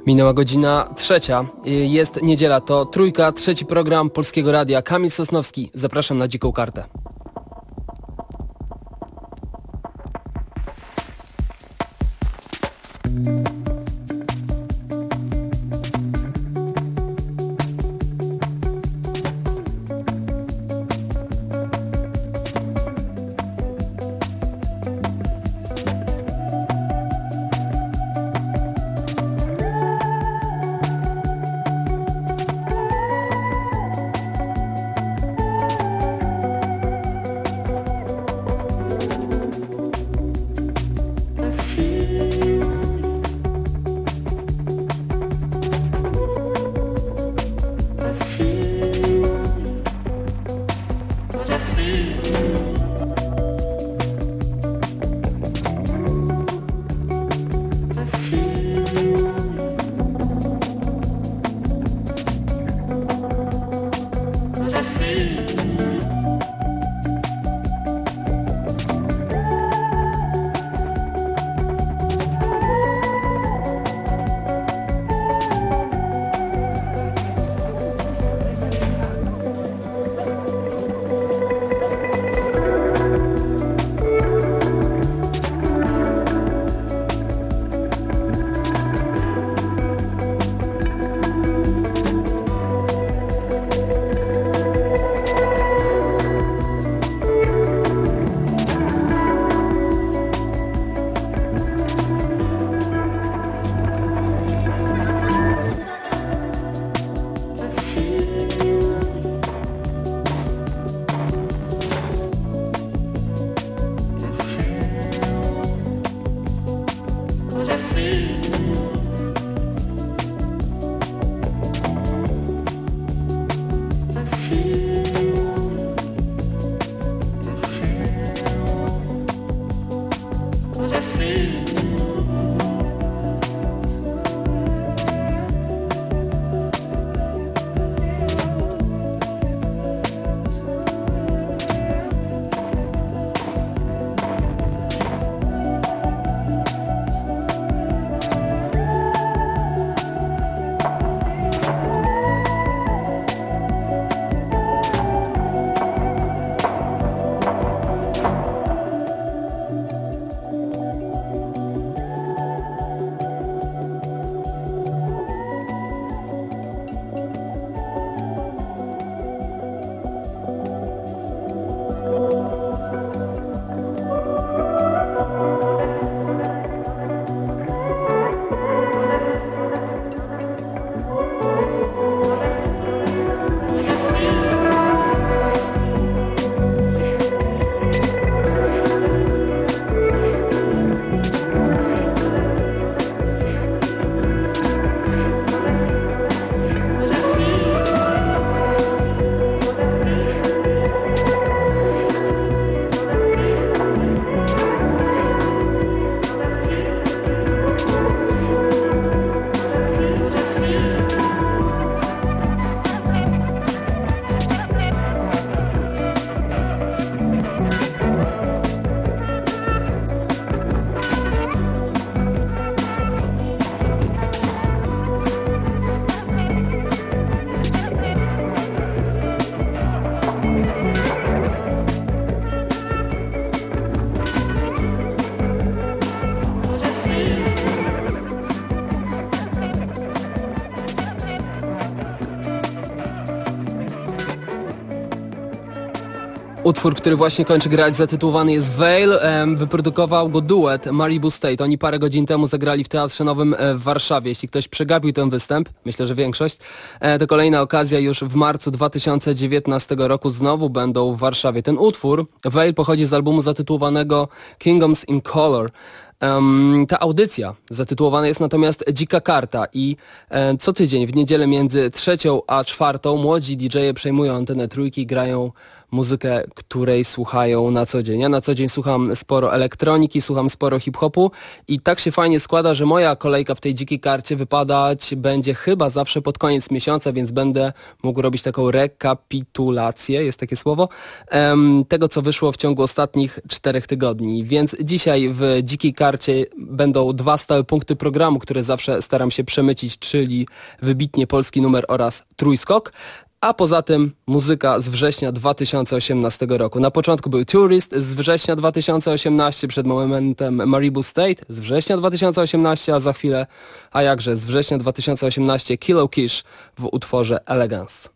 Minęła godzina 3. Jest niedziela, to Trójka, trzeci program Polskiego Radia. Kamil Sosnowski, zapraszam na Dziką Kartę. Utwór, który właśnie kończy grać, zatytułowany jest Veil. Wyprodukował go duet Maribu State. Oni parę godzin temu zagrali w Teatrze Nowym w Warszawie. Jeśli ktoś przegapił ten występ, myślę, że większość, to kolejna okazja już w marcu 2019 roku znowu będą w Warszawie. Ten utwór, Veil, pochodzi z albumu zatytułowanego Kingdoms in Color. Ta audycja zatytułowana jest natomiast Dzika Karta i co tydzień w niedzielę między 3 a 4 młodzi DJ-e przejmują antenę Trójki i grają muzykę, której słuchają na co dzień. Ja na co dzień słucham sporo elektroniki, słucham sporo hip-hopu i tak się fajnie składa, że moja kolejka w tej dzikiej karcie wypadać będzie chyba zawsze pod koniec miesiąca, więc będę mógł robić taką rekapitulację, jest takie słowo, tego co wyszło w ciągu ostatnich 4 tygodni. Więc dzisiaj w dzikiej karcie będą 2 stałe punkty programu, które zawsze staram się przemycić, czyli wybitnie polski numer oraz trójskok. A poza tym muzyka z września 2018 roku. Na początku był Tourist z września 2018, przed momentem Maribu State z września 2018, a za chwilę, a jakże, z września 2018 Kilo Kish w utworze Elegance.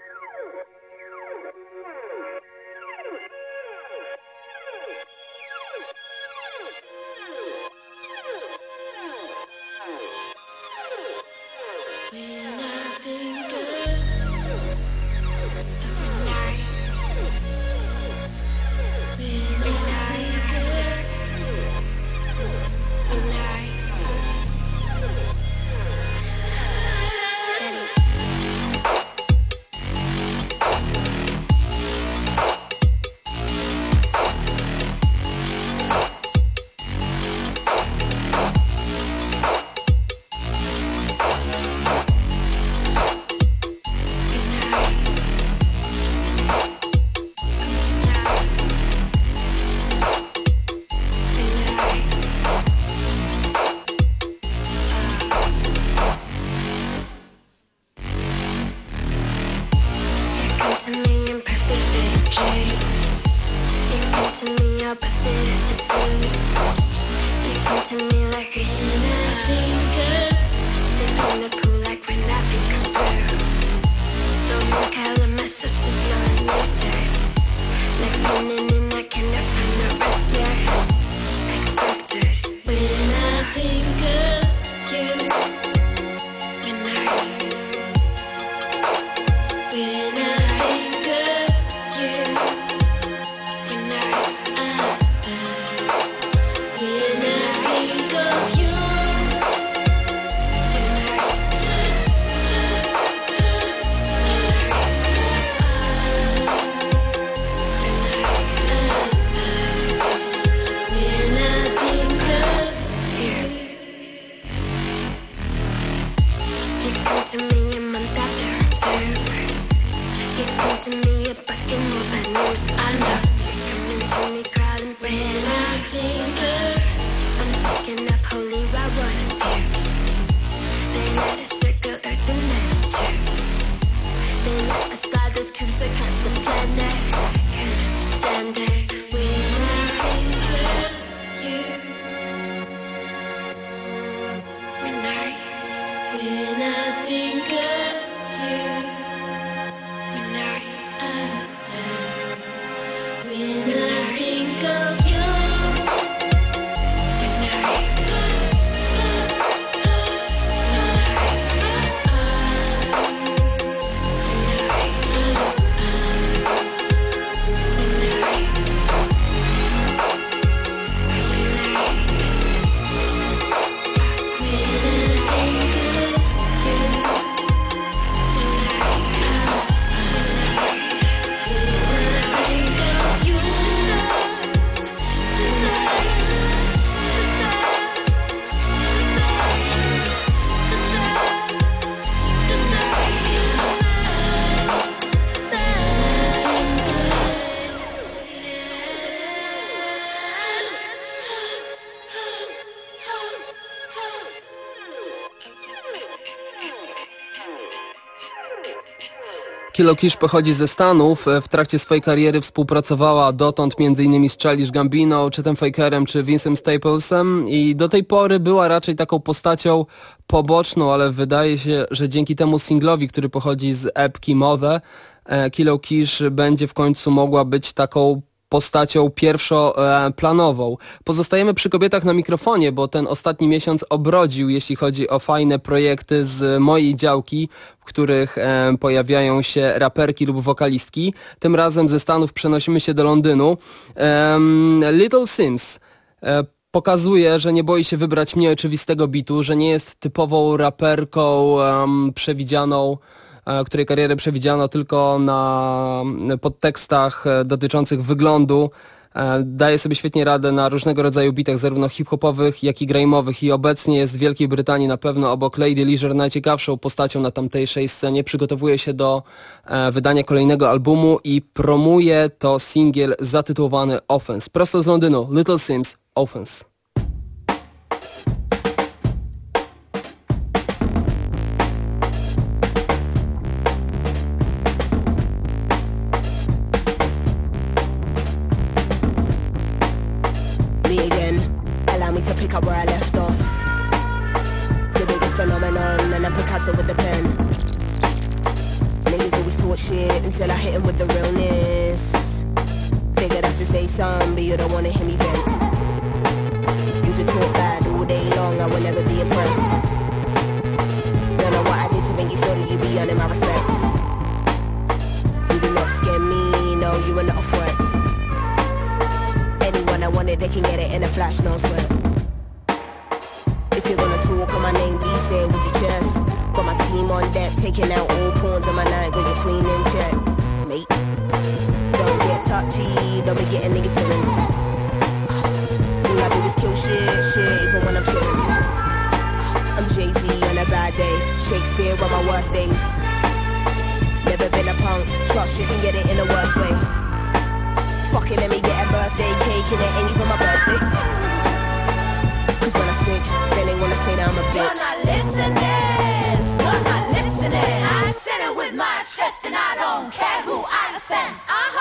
Kilo Kish pochodzi ze Stanów. W trakcie swojej kariery współpracowała dotąd m.in. z Childish Gambino, czy Tym Fakerem, czy Vincem Staplesem i do tej pory była raczej taką postacią poboczną, ale wydaje się, że dzięki temu singlowi, który pochodzi z epki Mother, Kilo Kish będzie w końcu mogła być taką postacią pierwszoplanową. Pozostajemy przy kobietach na mikrofonie, bo ten ostatni miesiąc obrodził, jeśli chodzi o fajne projekty z mojej działki, w których pojawiają się raperki lub wokalistki. Tym razem ze Stanów przenosimy się do Londynu. Little Sims pokazuje, że nie boi się wybrać mniej oczywistego bitu, że nie jest typową raperką przewidzianą której karierę przewidziano tylko na podtekstach dotyczących wyglądu. Daje sobie świetnie radę na różnego rodzaju bitach, zarówno hip-hopowych, jak i grame'owych i obecnie jest w Wielkiej Brytanii na pewno obok Lady Leisure najciekawszą postacią na tamtejszej scenie. Przygotowuje się do wydania kolejnego albumu i promuje to singiel zatytułowany Offense. Prosto z Londynu, Little Sims, Offense. Pick up where I left off. The biggest phenomenon, and I Picasso with the pen. Niggas always talk shit until I hit him with the realness. Figured I should say something, but you don't wanna hear me vent. You could talk bad all day long, I will never be impressed. Don't know what I did to make you feel that you be earning my respect. You do not scare me, no, you are not a threat. Anyone I want it, they can get it in a flash, no sweat. If you're gonna talk on my name, be say with your chest. Got my team on deck, taking out all pawns on my night. Got your queen in check, mate. Don't get touchy, don't be getting nigga feelings. All I do is kill shit, even when I'm chillin'. I'm Jay-Z on a bad day, Shakespeare on my worst days. Never been a punk, trust you can get it in the worst way. Fuck it, let me get a birthday cake and it ain't even my birthday. Cause when I switch, then they wanna say that I'm a bitch. You're not listening. I said it with my chest and I don't care who I offend.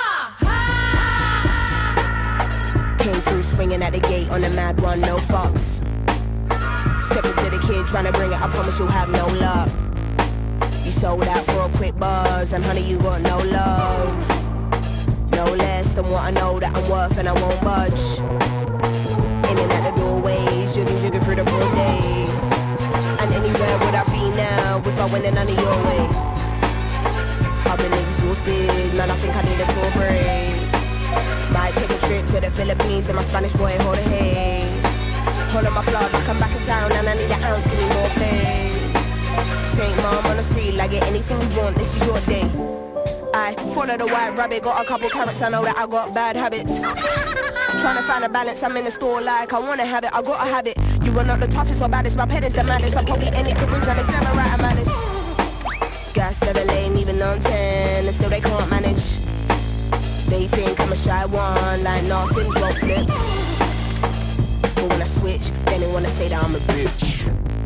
Came through swinging at the gate on a mad one, no fucks. Step into the kid trying to bring it, I promise you'll have no luck. You sold out for a quick buzz, and honey, you got no love. No less than what I know that I'm worth, and I won't budge. In and out the doorways, jigging through the broad day. And anywhere would I be now if I went in none of your way? I've been exhausted, man, I think I need a tour break. Might take a trip to the Philippines and my Spanish boy hold a hay. Hold on my blood like I'm back in town and I need an ounce, give me more plays. Take mom on the street, like get anything you want, this is your day. I follow the white rabbit, got a couple carrots, I know that I got bad habits. Trying to find a balance, I'm in the store like I wanna have it, I gotta have it. You are not the toughest or baddest, my pet is the maddest. I'm probably any careers and it's never right, I'm honest. Gas never lane, even on 10, and still they can't manage. They think I'm a shy one, like Narsins won't flip. But when I switch, then they wanna say that I'm a bitch.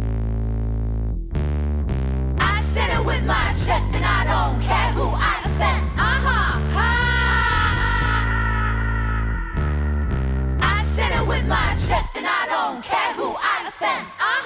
I said it with my chest and I don't care who I offend. I said it with my chest and I don't care who I offend.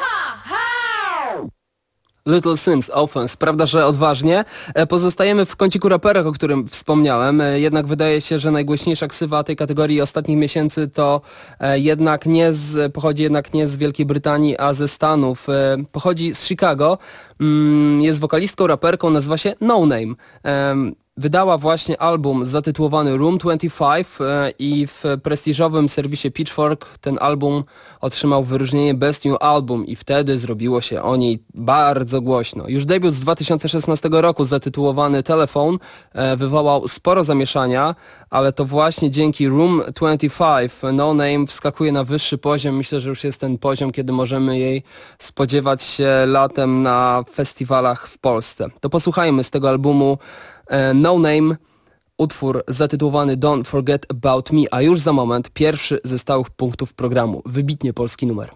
Little Sims, Offense. Prawda, że odważnie. Pozostajemy w kąciku raperek, o którym wspomniałem. Jednak wydaje się, że najgłośniejsza ksywa tej kategorii ostatnich miesięcy to pochodzi jednak nie z Wielkiej Brytanii, a ze Stanów. Pochodzi z Chicago. Jest wokalistką, raperką, nazywa się No Name. Wydała właśnie album zatytułowany Room 25 i w prestiżowym serwisie Pitchfork ten album otrzymał wyróżnienie Best New Album i wtedy zrobiło się o niej bardzo głośno. Już debiut z 2016 roku zatytułowany Telephone wywołał sporo zamieszania, ale to właśnie dzięki Room 25 No Name wskakuje na wyższy poziom. Myślę, że już jest ten poziom, kiedy możemy jej spodziewać się latem na festiwalach w Polsce. To posłuchajmy z tego albumu No Name, utwór zatytułowany Don't Forget About Me, a już za moment pierwszy ze stałych punktów programu. Wybitnie polski numer.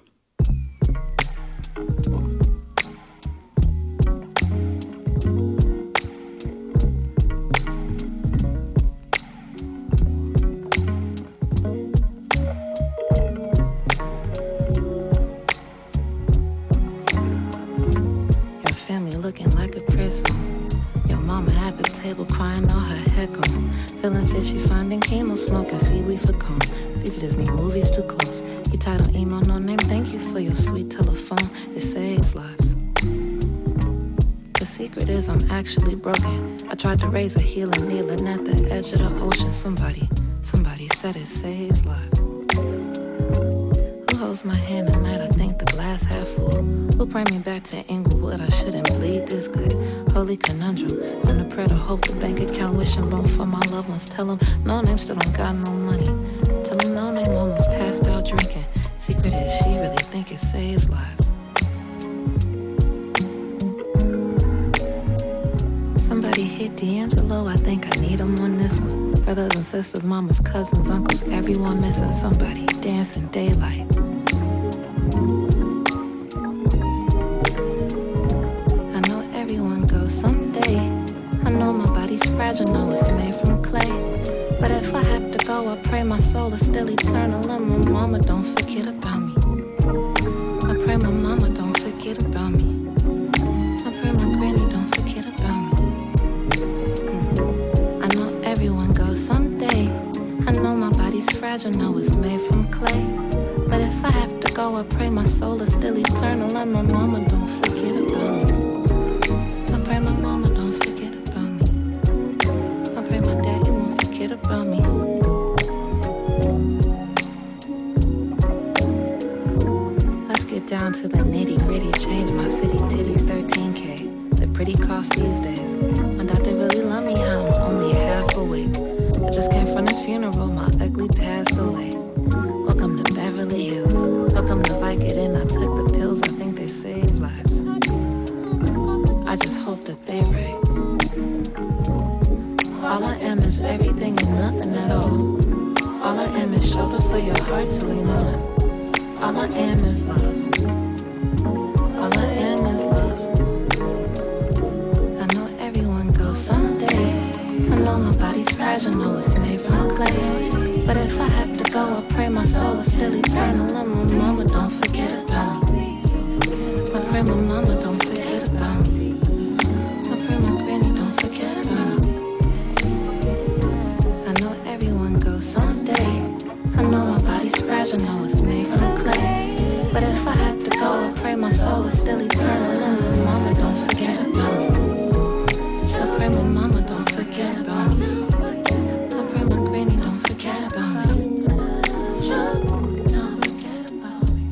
Your family looking like a prison. Mama at the table crying all her head gone. Feeling fishy, finding chemo, smoking seaweed for calm. These Disney movies too close. You title email, No Name, thank you for your sweet telephone. It saves lives. The secret is I'm actually broken. I tried to raise a healing kneeling at the edge of the ocean. Somebody said it saves lives. holds my hand at night, I think the glass half full. Who'll bring me back to Inglewood? I shouldn't bleed this good. Holy conundrum. I'm the prayer to hope the bank account wishing bone for my loved ones. Tell them no name still don't got no money. Tell them no name almost passed out drinking. Secret is she really think it saves lives. Somebody hit D'Angelo, I think I need him on this one. Brothers and sisters, mamas, cousins, uncles, everyone missing somebody. Dancing daylight. I know everyone goes someday. I know my body's fragile, know it's made from clay. But if I have to go, I pray my soul is still eternal. And my mama don't forget about me. I pray my mama don't forget about me. I pray my granny don't forget about me. I know everyone goes someday. I know my body's fragile, know it's made from clay. But if I have to go, I pray my soul is still eternal. And my mama don't forget about me. I pray my mama don't forget about me. I pray my daddy won't forget about me. Let's get down to the nitty gritty. Change my city titties 13K. They're pretty cost these days. My doctor really love me how I'm only half awake. I just came from the funeral, my ugly passed away. Welcome to Beverly Hills. Welcome to Vicodin. I took the pills, I think they save lives. I just hope that they right. All I am is everything and nothing at all. All I am is shelter for your heart to lean on. All I am is love. All I am is love. I know everyone goes someday. I know my body's fragile, know it's made from clay. But if I have to go, I pray my soul is still eternal. And my mama don't forget about me. I pray my mama don't forget about me. I pray my granny don't forget about me. I know everyone goes someday. I know my body's fragile, know it's made from clay. But if I have to go, I pray my soul is still eternal. And my mama don't forget about me. I pray my mama don't forget about me. I pray my granny don't forget about me. Don't forget about me.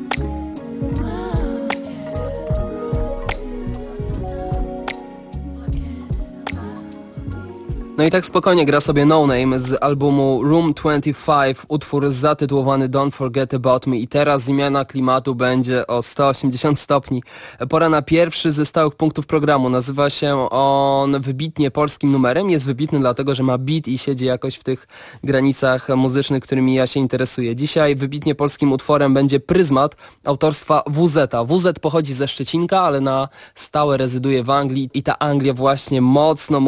No i tak spokojnie gra sobie No Name z albumu Room 25, utwór zatytułowany Don't Forget About Me. I teraz zmiana klimatu będzie o 180 stopni. Pora na pierwszy ze stałych punktów programu. Nazywa się on wybitnie polskim numerem. Jest wybitny dlatego, że ma beat i siedzi jakoś w tych granicach muzycznych, którymi ja się interesuję. Dzisiaj wybitnie polskim utworem będzie Pryzmat autorstwa WZ. WZ pochodzi ze Szczecinka, ale na stałe rezyduje w Anglii i ta Anglia właśnie mocno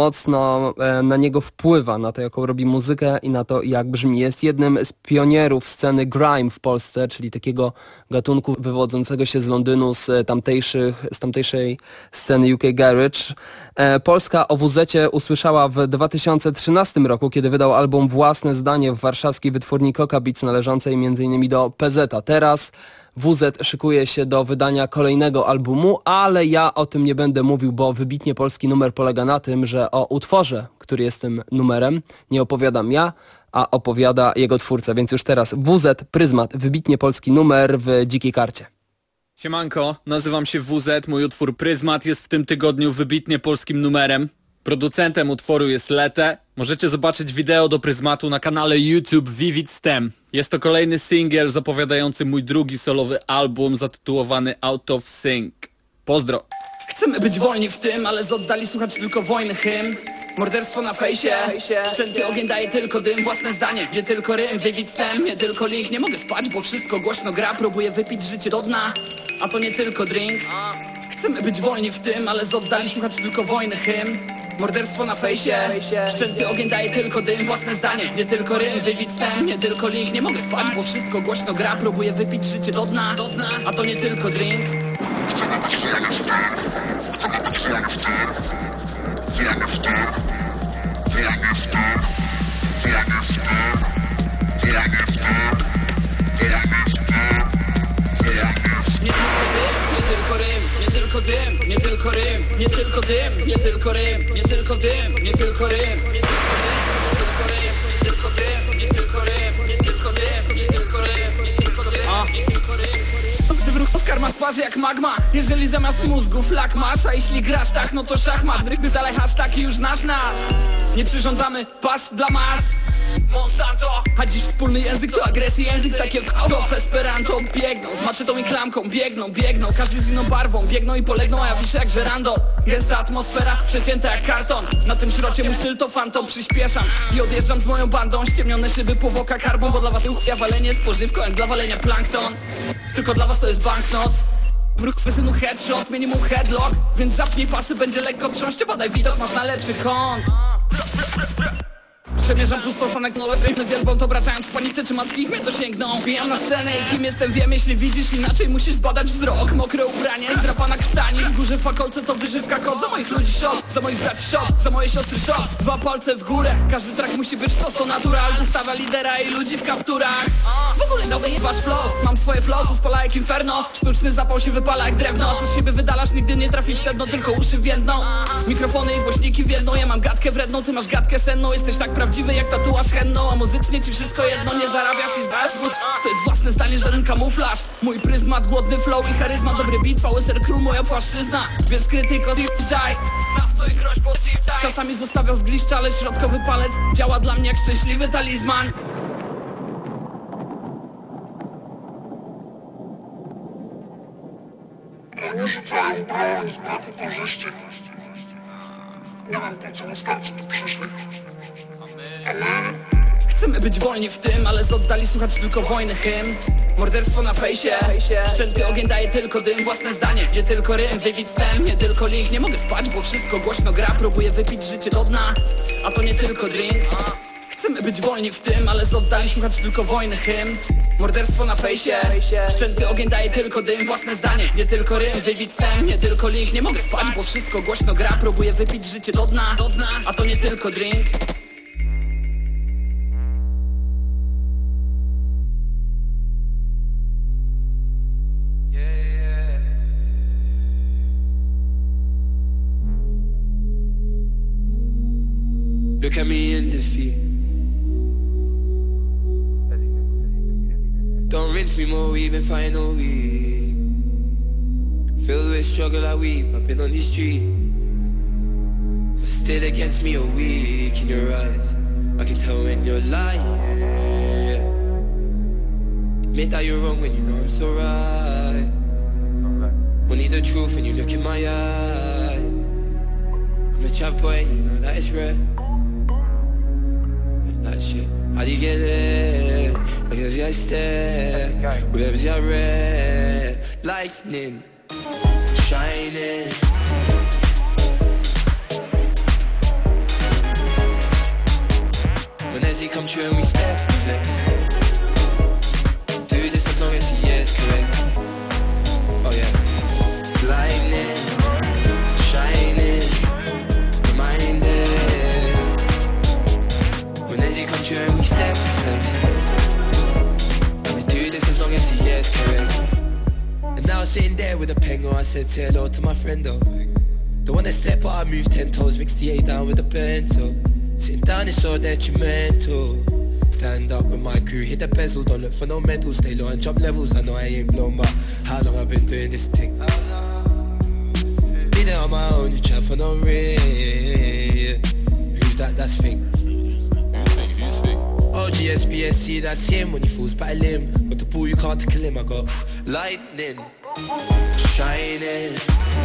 na niego wpływa, na to jaką robi muzykę i na to jak brzmi. Jest jednym z pionierów sceny grime w Polsce, czyli takiego gatunku wywodzącego się z Londynu, z tamtejszej sceny UK Garage. Polska o WZ-cie usłyszała w 2013 roku, kiedy wydał album Własne Zdanie w warszawskiej wytwórni Coca Beats należącej m.in. do PZ-a. Teraz WZ szykuje się do wydania kolejnego albumu, ale ja o tym nie będę mówił, bo wybitnie polski numer polega na tym, że o utworze, który jest tym numerem, nie opowiadam ja, a opowiada jego twórca. Więc już teraz WZ, Pryzmat, wybitnie polski numer w Dzikiej Karcie. Siemanko, nazywam się WZ, mój utwór Pryzmat jest w tym tygodniu wybitnie polskim numerem. Producentem utworu jest Lete. Możecie zobaczyć wideo do Pryzmatu na kanale YouTube Vivid Stem. Jest to kolejny singiel zapowiadający mój drugi solowy album zatytułowany Out of Sync. Pozdro! Chcemy być wolni w tym, ale z oddali słuchać tylko wojny hymn. Morderstwo na fejsie, szczęty ogień daje tylko dym. Własne zdanie, nie tylko rym, Vivid Stem, nie tylko link. Nie mogę spać, bo wszystko głośno gra. Próbuję wypić życie do dna, a to nie tylko drink. Chcemy być wolni w tym, ale z oddali słuchać tylko wojny hymn. Morderstwo na fejsie, szczęty ogień daje tylko dym. Własne zdanie, nie tylko rym, Vivid Stem, nie tylko link. Nie mogę spać, bo wszystko głośno gra. Próbuję wypić życie do dna, a to nie tylko drink. Nie tylko dym, nie tylko rym, nie tylko dym, nie tylko rym, nie tylko dym, nie tylko rym, nie tylko dym, nie tylko rym, nie tylko dym, nie tylko rym, nie tylko dym, nie tylko rym, nie tylko dym. Wróg karma z twarzy jak magma. Jeżeli zamiast mózgu flak masz, a jeśli grasz tak, no to szachmat. Gdy dalej hashtag i już znasz nas. Nie przyrządzamy pasz dla mas Monsanto. A dziś wspólny język to agresji język. Tak jak w Esperanto. Biegną z maczetą i klamką. Biegną, każdy z inną barwą. Biegną i polegną, a ja wiszę jak żerando. Gęsta atmosfera, przecięta jak karton. Na tym szrocie mój styl to fantom. Przyspieszam i odjeżdżam z moją bandą. Ściemnione szyby, powłoka karbon. Bo dla was uchwia walenie spożywką jak dla walenia plankton. Tylko dla was to jest banknot. Wróg synu headshot, minimum headlock. Więc zapnij pasy, będzie lekko trząście. Badaj widok, masz na lepszy kąt. Przemierzam pustostanek, no lepiej wielbą to wracając z panicy czy macki ich mnie dosięgną. Wbijam na scenę i kim jestem wiem, jeśli widzisz inaczej musisz zbadać wzrok. Mokre ubranie, zdrapana krtani, w górze fakolce to wyżywka kod. Za moich ludzi shot, za moich braci shot, za moje siostry shot. 2 palce w górę, każdy track musi być to natural. Wystawa lidera i ludzi w kapturach. W ogóle nowy jest wasz flow, mam swoje flow, co spala jak inferno. Sztuczny zapał się wypala jak drewno, a co z siebie wydalasz nigdy nie trafi w sedno, tylko uszy więdną. Mikrofony i głośniki więdną, ja mam gadkę wredną, ty masz gadkę senną. Jesteś tak prawdziwy jak tatuaż henną, a muzycznie ci wszystko jedno. Nie zarabiasz i zdasz wróć, to jest własne zdanie, żaden kamuflaż. Mój pryzmat, głodny flow i charyzma, dobry beat, VSR crew, moja płaszczyzna. Więc krytyko zjeżdżaj, staw to i groź, bo czasami zostawiam zgliszcza, ale środkowy palec działa dla mnie jak szczęśliwy talizman. Chcemy być wolni w tym, ale z oddali słuchać tylko wojny hymn. Morderstwo na fejsie, szczęty ogień daje tylko dym. Własne zdanie, nie tylko rym, David Stem, nie tylko link. Nie mogę spać, bo wszystko głośno gra. Próbuję wypić życie do dna, a to nie tylko drink. Chcemy być wolni w tym, ale z oddali słuchać tylko wojny hymn. Morderstwo na fejsie, szczęty ogień daje tylko dym. Własne zdanie, nie tylko rym, David Stem, nie tylko link. Nie mogę spać, bo wszystko głośno gra. Próbuję wypić życie do dna, a to nie tylko drink. Look at me in defeat. Don't rinse me more, we've been fighting all week. Filled with struggle I weep, I've been on these streets. Still against me, you're weak in your eyes. I can tell when you're lying. Admit that you're wrong when you know I'm so right. Only the truth when you look in my eye. I'm a trap boy and you know that it's rare. That shit, how do you get there? Like as I stare, whatever's I red. Lightning, shining. When as he come true and we step flex. Do this as long as he is correct. Oh yeah, lightning, shining, reminded. When as he come true and we step flex. We do this as long as he is correct. And now sitting there with a pengo, I said say hello to my friend though. The one that step out, I move 10 toes, mix the A down with the bento. Sitting down is so detrimental. Stand up with my crew, hit the bezel, don't look for no medals. Stay low and jump levels, I know I ain't blown, but how long I've been doing this thing? Did it on my own, you try for no real. Who's that, that's Fink? OGSBSC, that's him when he falls by a limb. Got the ball, you can't tackle him, I got lightning, shining.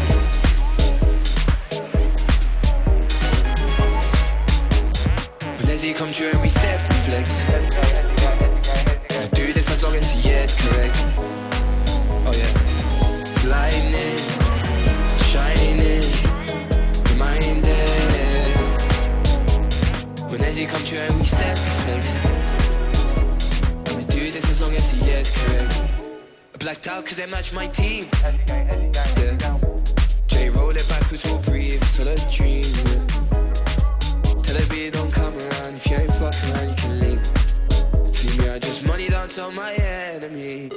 As he come true and we step and flex. We do this as long as he is correct. Oh yeah, lightning, shining, reminded. When as he come true and we step and flex. We do this as long as he is correct. I blacked out cause they match my team. Yeah. J roll it backwards, we'll breathe, it's all a dream. Yeah. Tell the beat don't come around. If you ain't fucking around, you can leave. See me, I just money down to my enemy.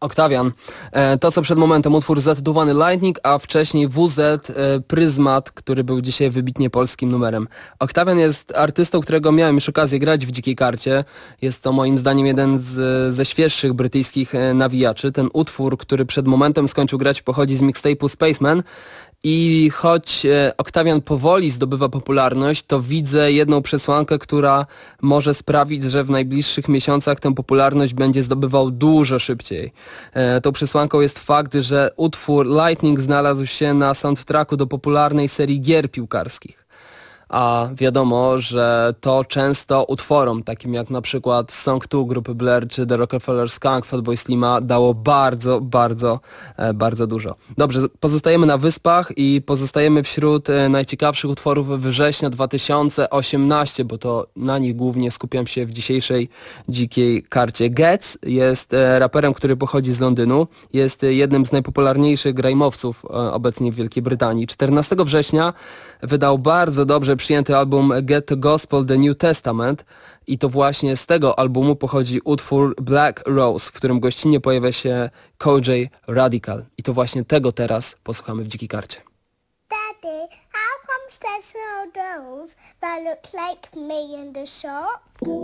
Octavian. To, co przed momentem utwór zatytułowany Lightning, a wcześniej WZ Pryzmat, który był dzisiaj wybitnie polskim numerem. Octavian jest artystą, którego miałem już okazję grać w Dzikiej Karcie. Jest to moim zdaniem jeden ze świeższych brytyjskich nawijaczy. Ten utwór, który przed momentem skończył grać, pochodzi z mixtape'u Spaceman. I choć Octavian powoli zdobywa popularność, to widzę jedną przesłankę, która może sprawić, że w najbliższych miesiącach tę popularność będzie zdobywał dużo szybciej. Tą przesłanką jest fakt, że utwór Lightning znalazł się na soundtracku do popularnej serii gier piłkarskich. A wiadomo, że to często utworom, takim jak na przykład Song 2 grupy Blur czy The Rockefeller Skunk Fatboy Slima dało bardzo dużo. Dobrze, pozostajemy na Wyspach i pozostajemy wśród najciekawszych utworów września 2018, bo to na nich głównie skupiam się w dzisiejszej Dzikiej Karcie. Getz jest raperem, który pochodzi z Londynu. Jest jednym z najpopularniejszych grajmowców obecnie w Wielkiej Brytanii. 14 września wydał bardzo dobrze przyjęty album Get to Gospel The New Testament i to właśnie z tego albumu pochodzi utwór Black Rose, w którym gościnnie pojawia się Kojey Radical i to właśnie tego teraz posłuchamy w Dzikiej Karcie. Daddy, how come there's no dolls that look like me in the shop?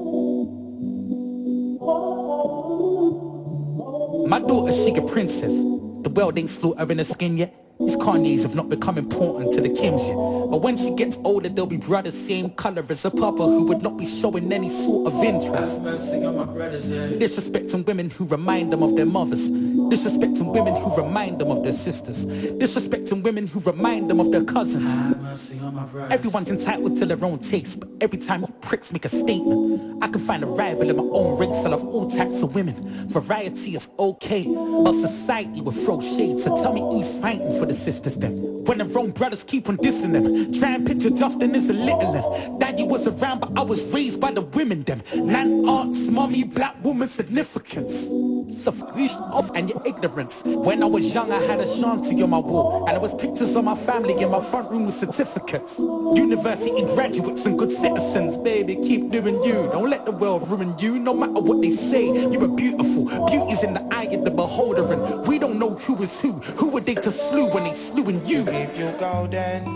My daughter, she a princess. The world ain't slaughtering her skin yet. These Kanye's have not become important to the Kims yet. But when she gets older, they'll be brothers, same color as her papa, who would not be showing any sort of interest. Disrespecting women who remind them of their mothers. Disrespecting women who remind them of their sisters. Disrespecting women who remind them of their cousins. Everyone's entitled to their own taste, but every time you pricks make a statement, I can find a rival in my own race. I love all types of women. Variety is okay. Our society will throw shade, so tell me who's fighting for the sisters then. When the wrong brothers keep on dissing them. Try and picture Justin as a little one. Daddy was around, but I was raised by the women them. Nan aunts, mommy, black woman significance. So f*** off and your ignorance. When I was young, I had a shanty on my wall, and there was pictures of my family in my front room with certificates. University graduates and good citizens. Baby, keep doing you. Don't let the world ruin you. No matter what they say, you are beautiful. Beauty's in the eye of the beholder, and we don't know who is who. Who are they to slew when they slewing you? Keep you golden,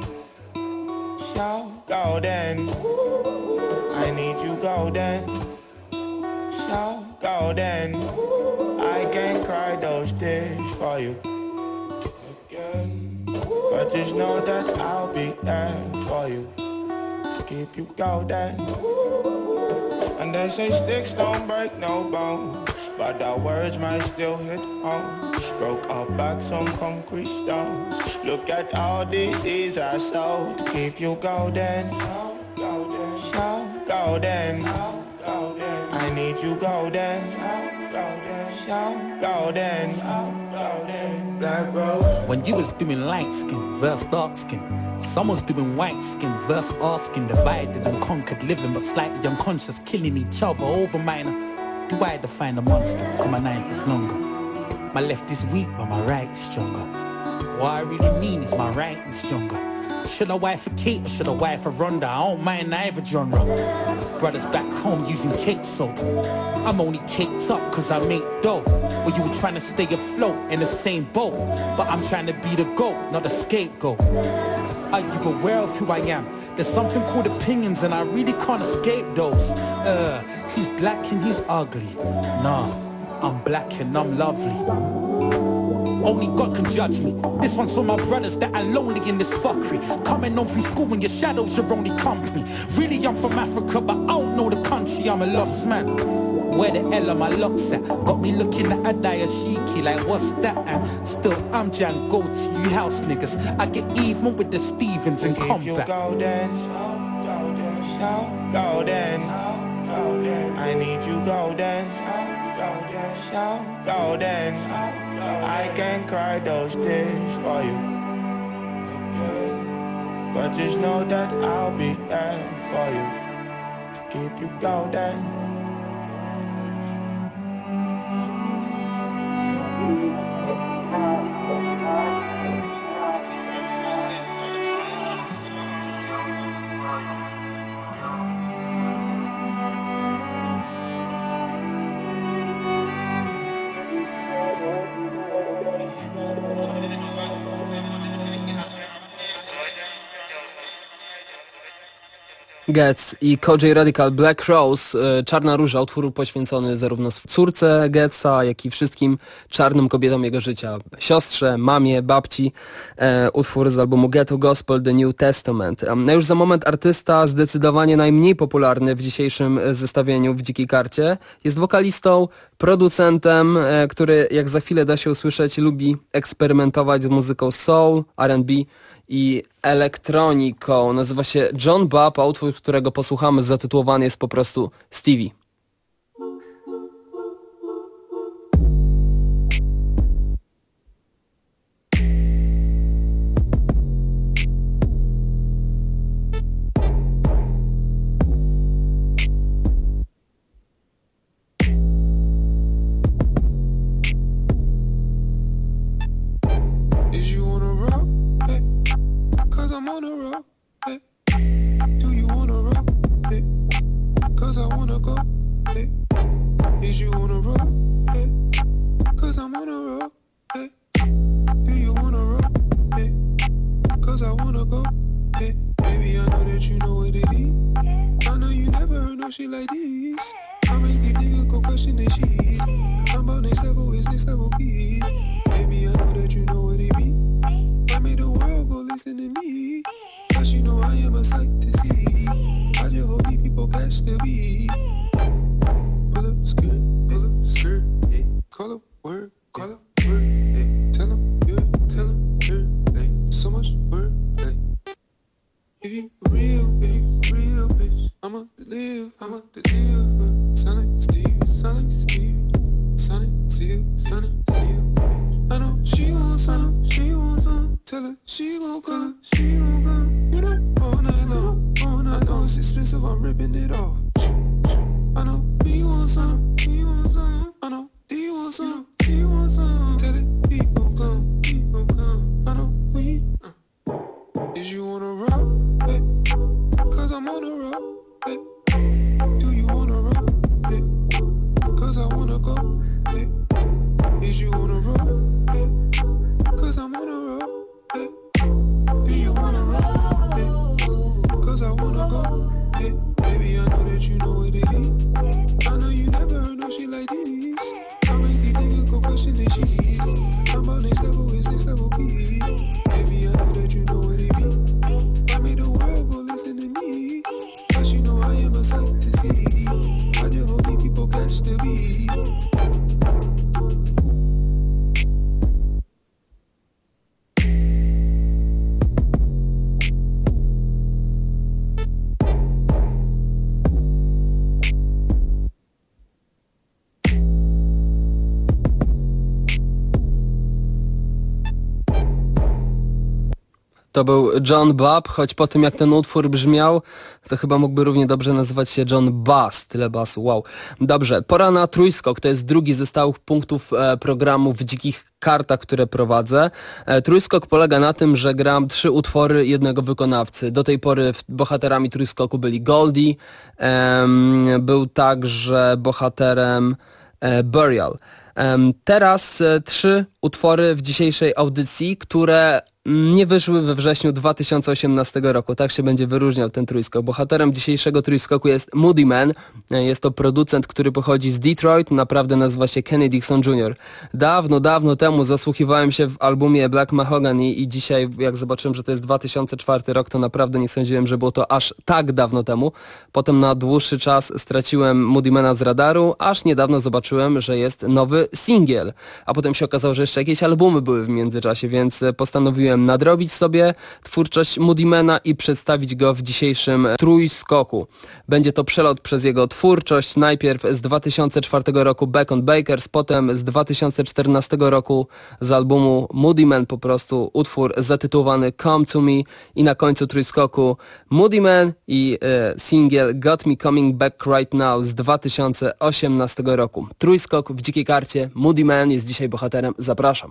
show golden. I need you golden, show golden. I can cry those tears for you again, but just know that I'll be there for you to keep you golden. And they say sticks don't break no bones, but our words might still hit home. Broke our backs on concrete stones. Look at all these seeds I sowed to keep you golden, show golden, show golden, show golden. I need you golden, show golden, show golden, show golden. Black Rose. When you was doing light skin versus dark skin, someone's doing white skin versus our skin, divided and conquered, living but slightly unconscious, killing each other over minor. Do I define a monster? Cause my knife is longer. My left is weak, but my right is stronger. What I really mean is my right is stronger. Should I wife a Kate or should I wife a Rhonda? I don't mind either genre. Brothers back home using cake soap. I'm only caked up cause I make dough. Well, you were trying to stay afloat in the same boat, but I'm trying to be the goat, not the scapegoat. Are you aware of who I am? There's something called opinions and I really can't escape those. He's black and he's ugly. Nah, I'm black and I'm lovely. Only God can judge me. This one's for my brothers that are lonely in this fuckery. Coming home from school when your shadow's your only company. Really, I'm from Africa, but I don't know the country. I'm a lost man. Where the hell are my locks at? Got me looking at a dayashiki like what's that? And still, I'm Jan, go to you house niggas. I get even with the Stevens and combat. You golden, show golden, show golden, show golden. I need you golden, show golden, show golden, show golden. I can cry those tears for you again, but just know that I'll be there for you to keep you golden. Getz i Kojey Radical Black Rose, Czarna Róża, utwór poświęcony zarówno córce Getza, jak i wszystkim czarnym kobietom jego życia, siostrze, mamie, babci, utwór z albumu Ghetto Gospel The New Testament. No już za moment artysta zdecydowanie najmniej popularny w dzisiejszym zestawieniu w Dzikiej Karcie, jest wokalistą, producentem, który jak za chwilę da się usłyszeć, lubi eksperymentować z muzyką soul, R&B i elektroniką. Nazywa się John Bob, a utwór, którego posłuchamy, zatytułowany jest po prostu Stevie. To był John Bob, choć po tym jak ten utwór brzmiał, to chyba mógłby równie dobrze nazywać się John Bass, tyle basu, wow. Dobrze, pora na trójskok, to jest drugi ze stałych punktów programu w Dzikich Kartach, które prowadzę. Trójskok polega na tym, że gram 3 utwory jednego wykonawcy. Do tej pory bohaterami trójskoku byli Goldie, był także bohaterem Burial. Teraz 3 utwory w dzisiejszej audycji, które nie wyszły we wrześniu 2018 roku. Tak się będzie wyróżniał ten trójskok. Bohaterem dzisiejszego trójskoku jest Moody Man. Jest to producent, który pochodzi z Detroit. Naprawdę nazywa się Kenny Dixon Jr. Dawno temu zasłuchiwałem się w albumie Black Mahogany i dzisiaj jak zobaczyłem, że to jest 2004 rok, to naprawdę nie sądziłem, że było to aż tak dawno temu. Potem na dłuższy czas straciłem Moody Mana z radaru, aż niedawno zobaczyłem, że jest nowy singiel. A potem się okazało, że jeszcze jakieś albumy były w międzyczasie, więc postanowiłem nadrobić sobie twórczość Moody Mana i przedstawić go w dzisiejszym trójskoku. Będzie to przelot przez jego twórczość, najpierw z 2004 roku Back on Bakers, potem z 2014 roku z albumu Moody Man po prostu utwór zatytułowany Come to Me i na końcu trójskoku Moody Man i singiel Got Me Coming Back Right Now z 2018 roku. Trójskok w Dzikiej Karcie, Moody Man jest dzisiaj bohaterem, zapraszam.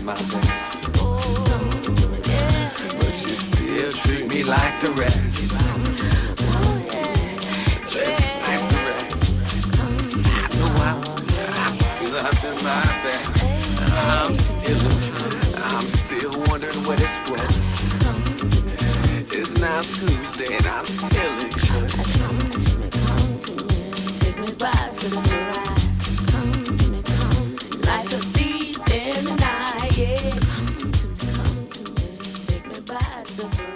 my best. But you still treat me like the rest. Like the rest. I know I'm in my best. I'm still wondering what it's worth. It's now Tuesday and I'm still in church. Take me by surprise. Like a thief in the night, yeah. Come to me. Take me by surprise.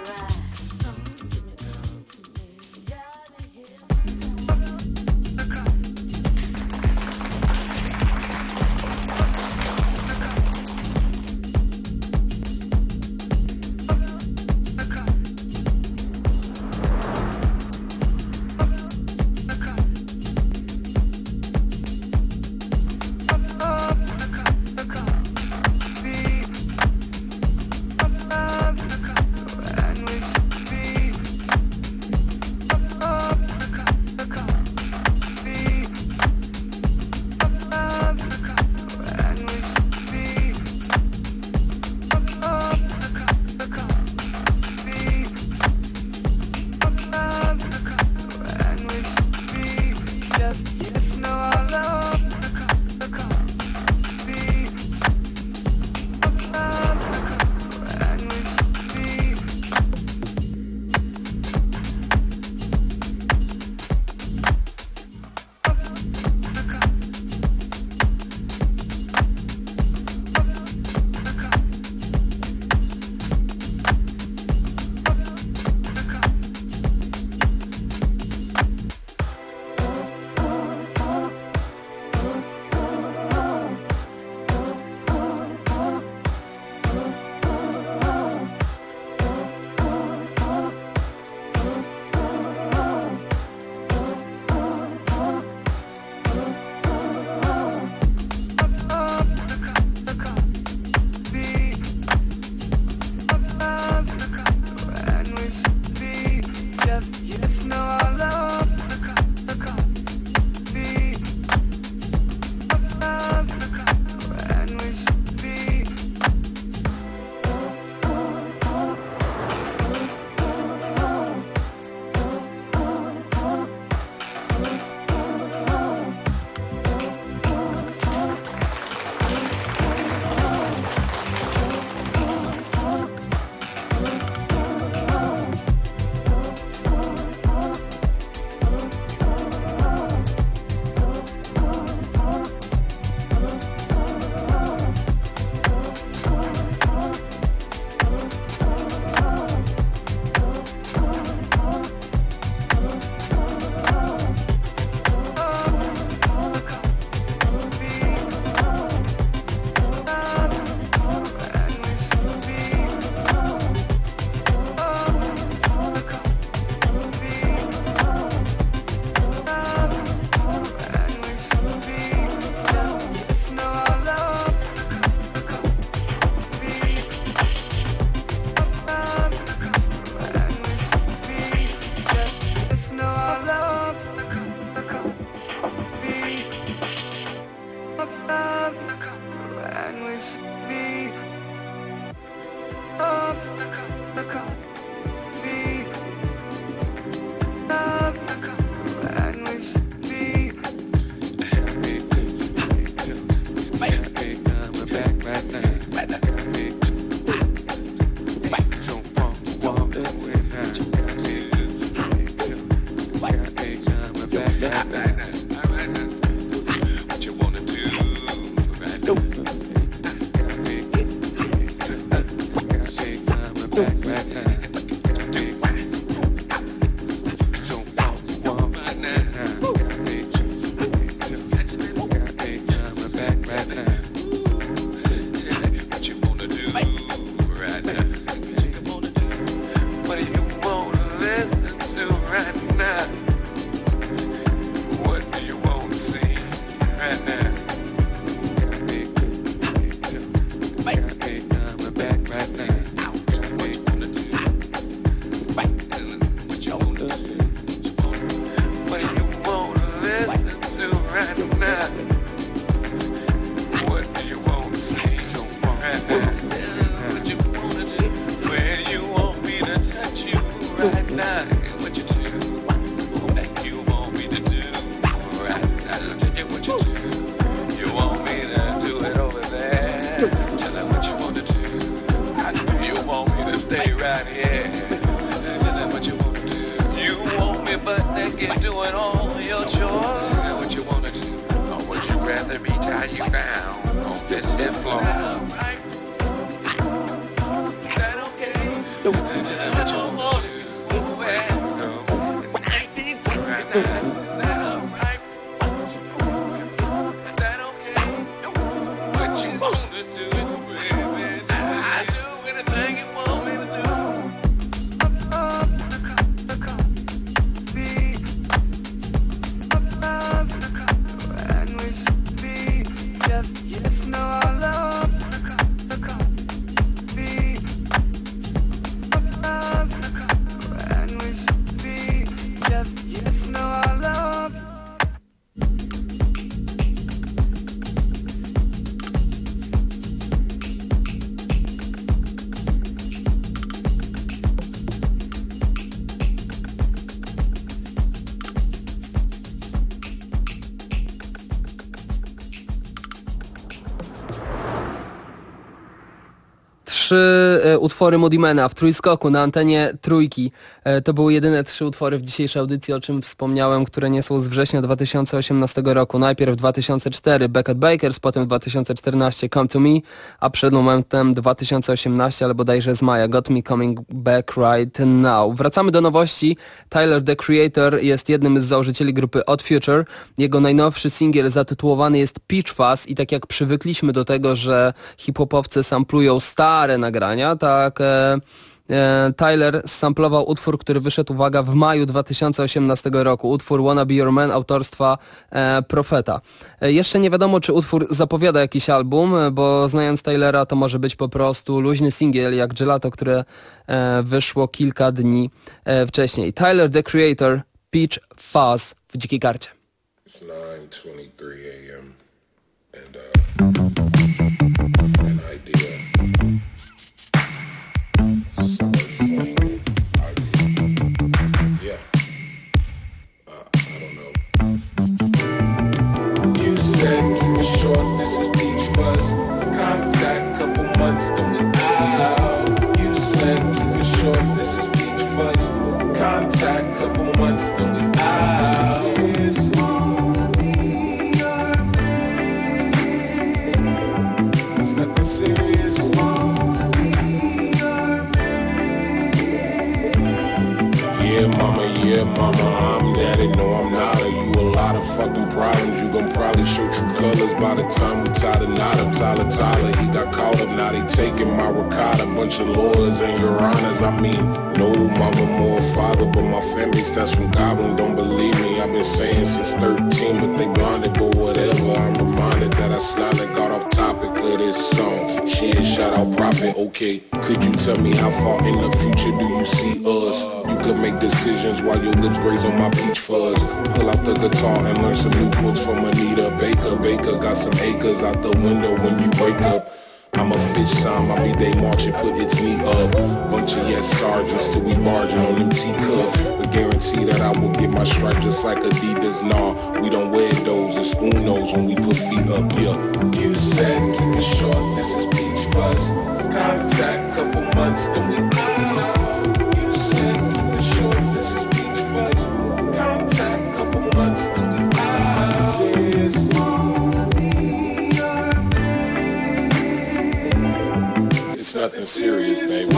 me tie you down on this hip floor. Utwory Moodymana w trójskoku na antenie Trójki. To były jedyne 3 utwory w dzisiejszej audycji, o czym wspomniałem, które nie są z września 2018 roku. Najpierw 2004 Back at Bakers, potem 2014 Come to Me, a przed momentem 2018, ale bodajże z maja Got Me Coming Back Right Now. Wracamy do nowości. Tyler, the Creator, jest jednym z założycieli grupy Odd Future. Jego najnowszy singiel zatytułowany jest Peach Fuzz i tak jak przywykliśmy do tego, że hip-hopowcy samplują stare nagrania, tak Tyler samplował utwór, który wyszedł, uwaga, w maju 2018 roku. Utwór Wanna Be Your Man autorstwa Profeta. Jeszcze nie wiadomo, czy utwór zapowiada jakiś album, bo znając Tylera, to może być po prostu luźny singiel jak Gelato, które wyszło kilka dni wcześniej. Tyler, the Creator, Peach Fuzz w Dzikiej Karcie. It's 9:23 a.m. and an idea. Summer fling idea. Yeah. I don't know. You said keep it short, this is Peach Fuzz. Contact, couple months, then we out. You said keep it short, this is Peach Fuzz. Contact, couple months, then we out. It's nothing serious. Yeah, mama, I'm daddy, no, I'm not. You a lot of fucking problems. You gon' probably show true colors by the time we tie the knot up. Tyler, he got caught up, now they taking my ricotta. Bunch of lawyers and your honors. I mean, no mama, more father, but my family stands from Goblin. Don't believe me, I've been saying since 13, but they blinded, but whatever. I'm reminded that I slightly got off topic of this song. Shit, shout out Prophet, okay. Could you tell me how far in the future do you see us? You could make decisions while your lips graze on my peach fuzz. Pull out the guitar and learn some new quotes from Anita Baker. Baker got some acres out the window when you wake up. I'm a fish sign, my B-Day marching, put its knee up. Bunch of yes sergeants till we barging on them teacups. But guarantee that I will get my stripes just like Adidas. Nah, we don't wear those, it's Unos when we put feet up, yeah. You said keep it short, this is Peach Fuzz. Contact, couple months, then we out. You said keep it short, this is Peach Fuzz. Contact, couple months, then we out. Serious. It's nothing serious, baby.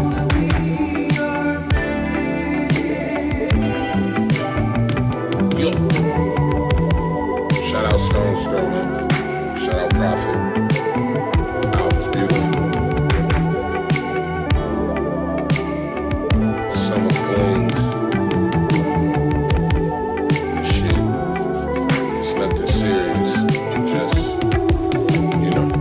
Yo. Shout out Stones, man. Shout out Prophet. Album's beautiful. Summer flings. Shit. It's nothing serious. Just, you know.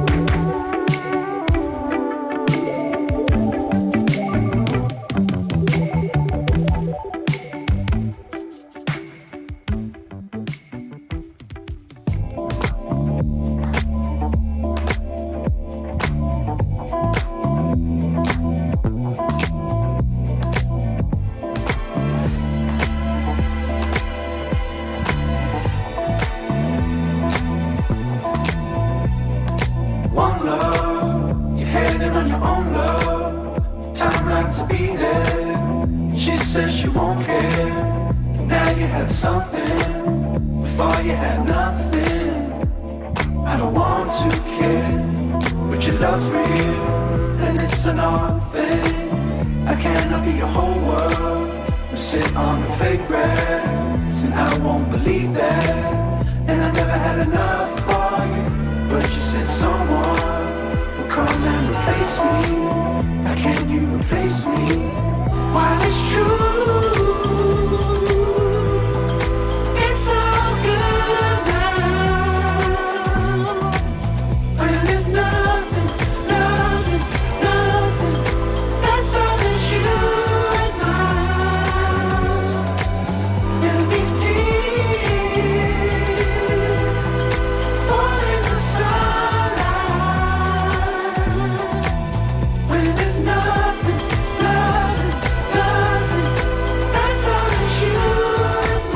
your love's real, and it's an odd thing. I cannot be your whole world and sit on the fake grass, and I won't believe that. And I never had enough for you, but you said someone will come and replace me. How can you replace me? While it's true, it's all good now. When there's nothing, nothing, nothing, that's all that you and I. And these tears fall in the sunlight. When there's nothing, nothing, nothing, that's all that you and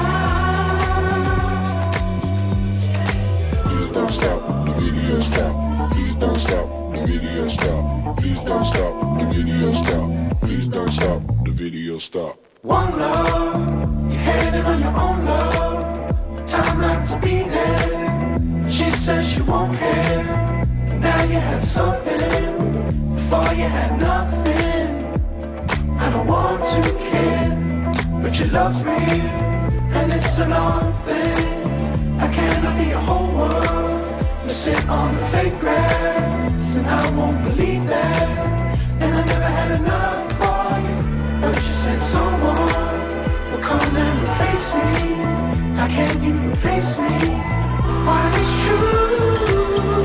I. Please don't stop, the video stop. Please don't stop, the video stop. Please don't stop, the video stop. Please don't stop, the video stop. One love, you're headed on your own love. Time not to be there. She says she won't care. Now you had something, before you had nothing. I don't want to care, but your love's real, and it's an odd thing. I cannot be your whole world, you sit on the fake grass, and I won't believe that. And I never had enough for you, but you said someone will come and replace me. How can you replace me? While it's true,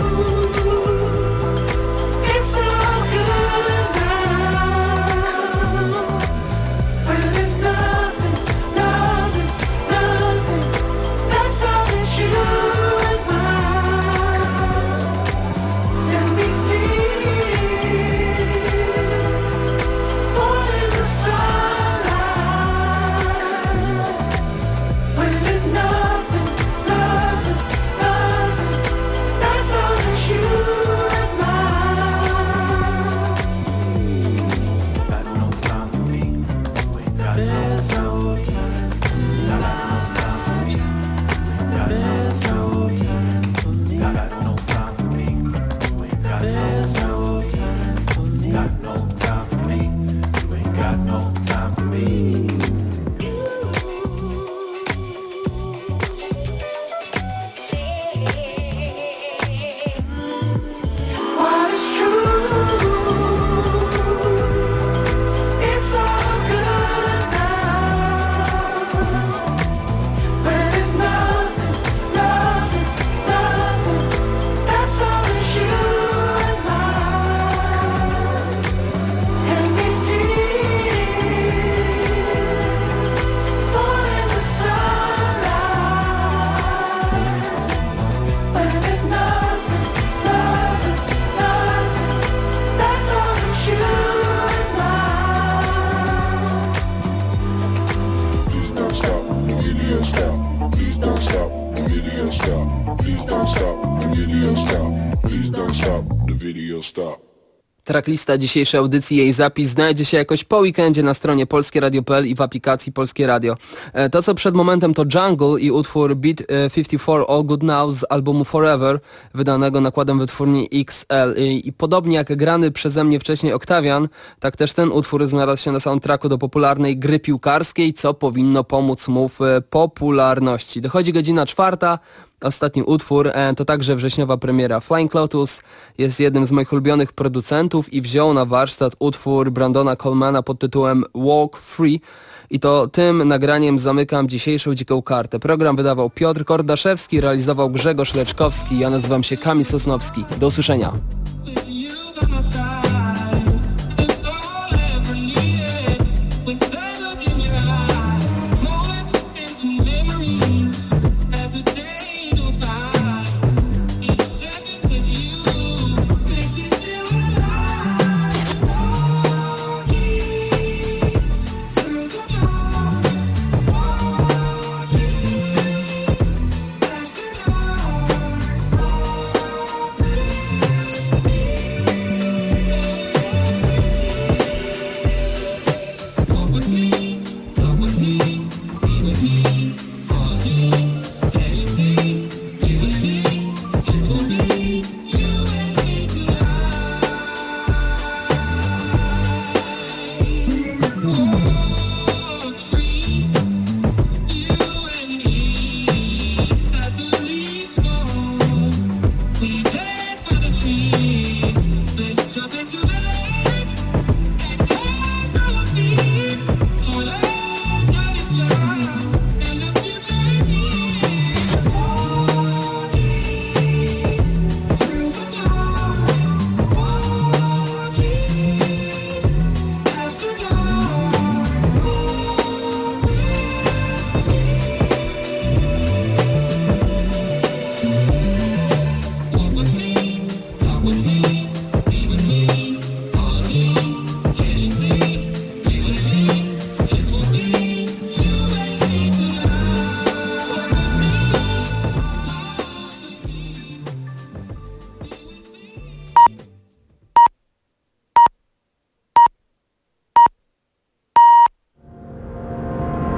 it's all good now. When there's nothing, nothing, nothing, that's all that you and I. And these tears fall in the sunlight. When there's nothing, nothing, nothing, that's all that you and I. Got no time for me. You ain't got no time. Got no time for me. You ain't got no time for me. Got no time for me. You ain't got no time for me. Got no time for me. You ain't got no time for me. While it's true, it's all good now. When there's nothing, nothing, nothing, that's all that you and I. And these tears fall in the sunlight. When there's nothing, nothing, nothing, that's all that you and I. Please don't stop, the video stop. Please don't stop, the video stop. Please don't stop, the video stop. Please don't stop, the video stop. Tracklista dzisiejszej audycji, jej zapis znajdzie się jakoś po weekendzie na stronie polskieradio.pl i w aplikacji Polskie Radio. To, co przed momentem, to Jungle i utwór Beat 54 All Good Now z albumu Forever, wydanego nakładem wytwórni XL. I podobnie jak grany przeze mnie wcześniej Octavian, tak też ten utwór znalazł się na soundtracku do popularnej gry piłkarskiej, co powinno pomóc mu w popularności. Dochodzi godzina 4. Ostatni utwór to także wrześniowa premiera. Flying Lotus jest jednym z moich ulubionych producentów i wziął na warsztat utwór Brandona Colemana pod tytułem Walk Free. I to tym nagraniem zamykam dzisiejszą Dziką Kartę. Program wydawał Piotr Kordaszewski, realizował Grzegorz Leczkowski. Ja nazywam się Kamil Sosnowski. Do usłyszenia.